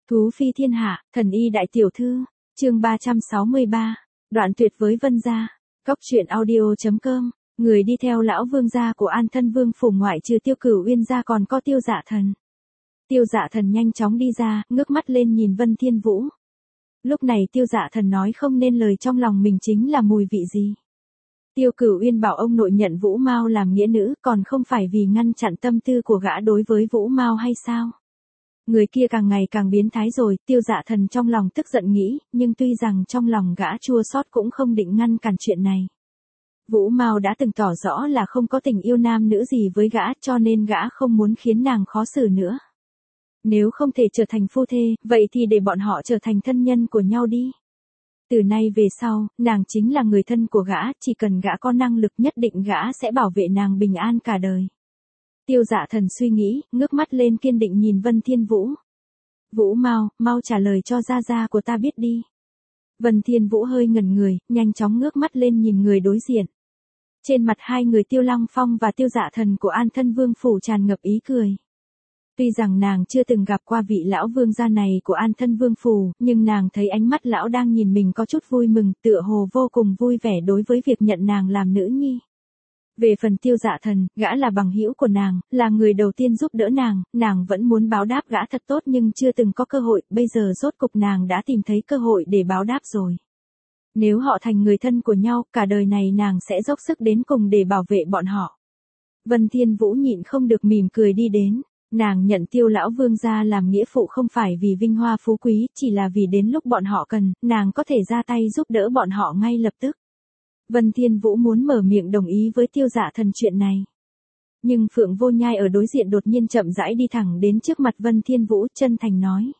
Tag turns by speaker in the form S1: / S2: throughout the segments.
S1: Thú phi thiên hạ, thần y đại tiểu thư, chương 363, đoạn tuyệt với Vân gia. Cóc truyện audio.com, người đi theo lão vương gia của An Thân Vương phủ ngoại trừ Tiêu Cửu Uyên gia còn có Tiêu Dạ Thần. Tiêu Dạ Thần nhanh chóng đi ra, ngước mắt lên nhìn Vân Thiên Vũ. Lúc này Tiêu Dạ Thần nói không nên lời, trong lòng mình chính là mùi vị gì. Tiêu Cửu Uyên bảo ông nội nhận Vũ Mao làm nghĩa nữ, còn không phải vì ngăn chặn tâm tư của gã đối với Vũ Mao hay sao? Người kia càng ngày càng biến thái rồi, Tiêu Dạ Thần trong lòng tức giận nghĩ, nhưng tuy rằng trong lòng gã chua xót cũng không định ngăn cản chuyện này. Vũ Mao đã từng tỏ rõ là không có tình yêu nam nữ gì với gã, cho nên gã không muốn khiến nàng khó xử nữa. Nếu không thể trở thành phu thê, vậy thì để bọn họ trở thành thân nhân của nhau đi. Từ nay về sau, nàng chính là người thân của gã, chỉ cần gã có năng lực nhất định gã sẽ bảo vệ nàng bình an cả đời. Tiêu Dạ Thần suy nghĩ, ngước mắt lên kiên định nhìn Vân Thiên Vũ. Vũ Mao, mau trả lời cho gia gia của ta biết đi. Vân Thiên Vũ hơi ngẩn người, nhanh chóng ngước mắt lên nhìn người đối diện. Trên mặt hai người Tiêu Lăng Phong và Tiêu Dạ Thần của An Thân Vương phủ tràn ngập ý cười. Tuy rằng nàng chưa từng gặp qua vị lão vương gia này của An Thân Vương phủ, nhưng nàng thấy ánh mắt lão đang nhìn mình có chút vui mừng, tựa hồ vô cùng vui vẻ đối với việc nhận nàng làm nữ nhi. Về phần Tiêu Dạ Thần, gã là bằng hữu của nàng, là người đầu tiên giúp đỡ nàng vẫn muốn báo đáp gã thật tốt nhưng chưa từng có cơ hội, bây giờ rốt cục nàng đã tìm thấy cơ hội để báo đáp rồi. Nếu họ thành người thân của nhau, cả đời này nàng sẽ dốc sức đến cùng để bảo vệ bọn họ. Vân Thiên Vũ nhịn không được mỉm cười đi đến. Nàng nhận Tiêu lão vương gia làm nghĩa phụ không phải vì vinh hoa phú quý, chỉ là vì đến lúc bọn họ cần, nàng có thể ra tay giúp đỡ bọn họ ngay lập tức. Vân Thiên Vũ muốn mở miệng đồng ý với Tiêu Dạ Thần chuyện này. Nhưng Phượng Vô Nhai ở đối diện đột nhiên chậm rãi đi thẳng đến trước mặt Vân Thiên Vũ, chân thành nói: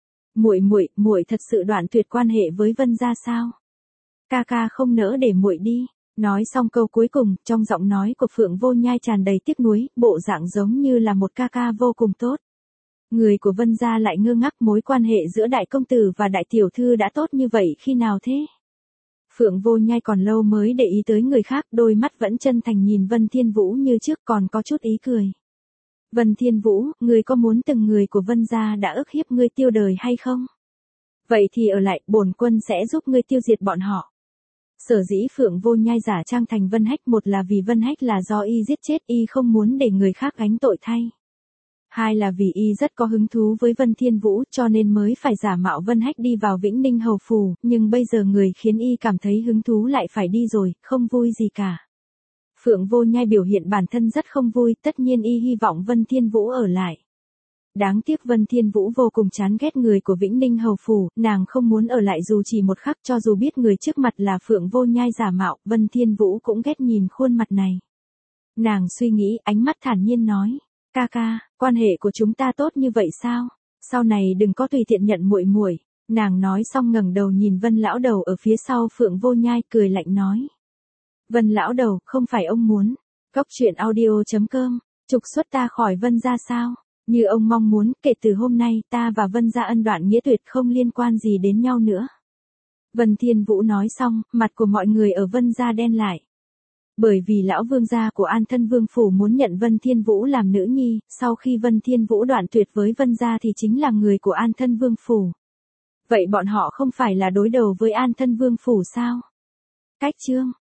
S1: "Muội thật sự đoạn tuyệt quan hệ với Vân gia sao? Ca ca không nỡ để muội đi." Nói xong câu cuối cùng, trong giọng nói của Phượng Vô Nhai tràn đầy tiếc nuối, bộ dạng giống như là một ca ca vô cùng tốt. Người của Vân gia lại ngơ ngác, mối quan hệ giữa đại công tử và đại tiểu thư đã tốt như vậy khi nào thế? Phượng Vô Nhai còn lâu mới để ý tới người khác, đôi mắt vẫn chân thành nhìn Vân Thiên Vũ như trước, còn có chút ý cười. Vân Thiên Vũ, ngươi có muốn từng người của Vân gia đã ức hiếp ngươi tiêu đời hay không? Vậy thì ở lại, bổn quân sẽ giúp ngươi tiêu diệt bọn họ. Sở dĩ Phượng Vô Nhai giả trang thành Vân Hách, một là vì Vân Hách là do y giết chết, y không muốn để người khác gánh tội thay. Hai là vì y rất có hứng thú với Vân Thiên Vũ, cho nên mới phải giả mạo Vân Hách đi vào Vĩnh Ninh hầu phủ, nhưng bây giờ người khiến y cảm thấy hứng thú lại phải đi rồi, không vui gì cả. Phượng Vô Nhai biểu hiện bản thân rất không vui, tất nhiên y hy vọng Vân Thiên Vũ ở lại. Đáng tiếc Vân Thiên Vũ vô cùng chán ghét người của Vĩnh Ninh hầu phủ, nàng không muốn ở lại dù chỉ một khắc, cho dù biết người trước mặt là Phượng Vô Nhai giả mạo, Vân Thiên Vũ cũng ghét nhìn khuôn mặt này. Nàng suy nghĩ, ánh mắt thản nhiên nói: "Ca ca, quan hệ của chúng ta tốt như vậy sao? Sau này đừng có tùy tiện nhận muội." Nàng nói xong ngẩng đầu nhìn Vân lão đầu ở phía sau Phượng Vô Nhai, cười lạnh nói: "Vân lão đầu, không phải ông muốn Cóc truyện audio.com trục xuất ta khỏi Vân gia sao? Như ông mong muốn, kể từ hôm nay ta và Vân gia ân đoạn nghĩa tuyệt, không liên quan gì đến nhau nữa." Vân Thiên Vũ nói xong, mặt của mọi người ở Vân gia đen lại. Bởi vì lão vương gia của An Thân Vương phủ muốn nhận Vân Thiên Vũ làm nữ nhi, sau khi Vân Thiên Vũ đoạn tuyệt với Vân gia thì chính là người của An Thân Vương phủ. Vậy bọn họ không phải là đối đầu với An Thân Vương phủ sao? Cách chương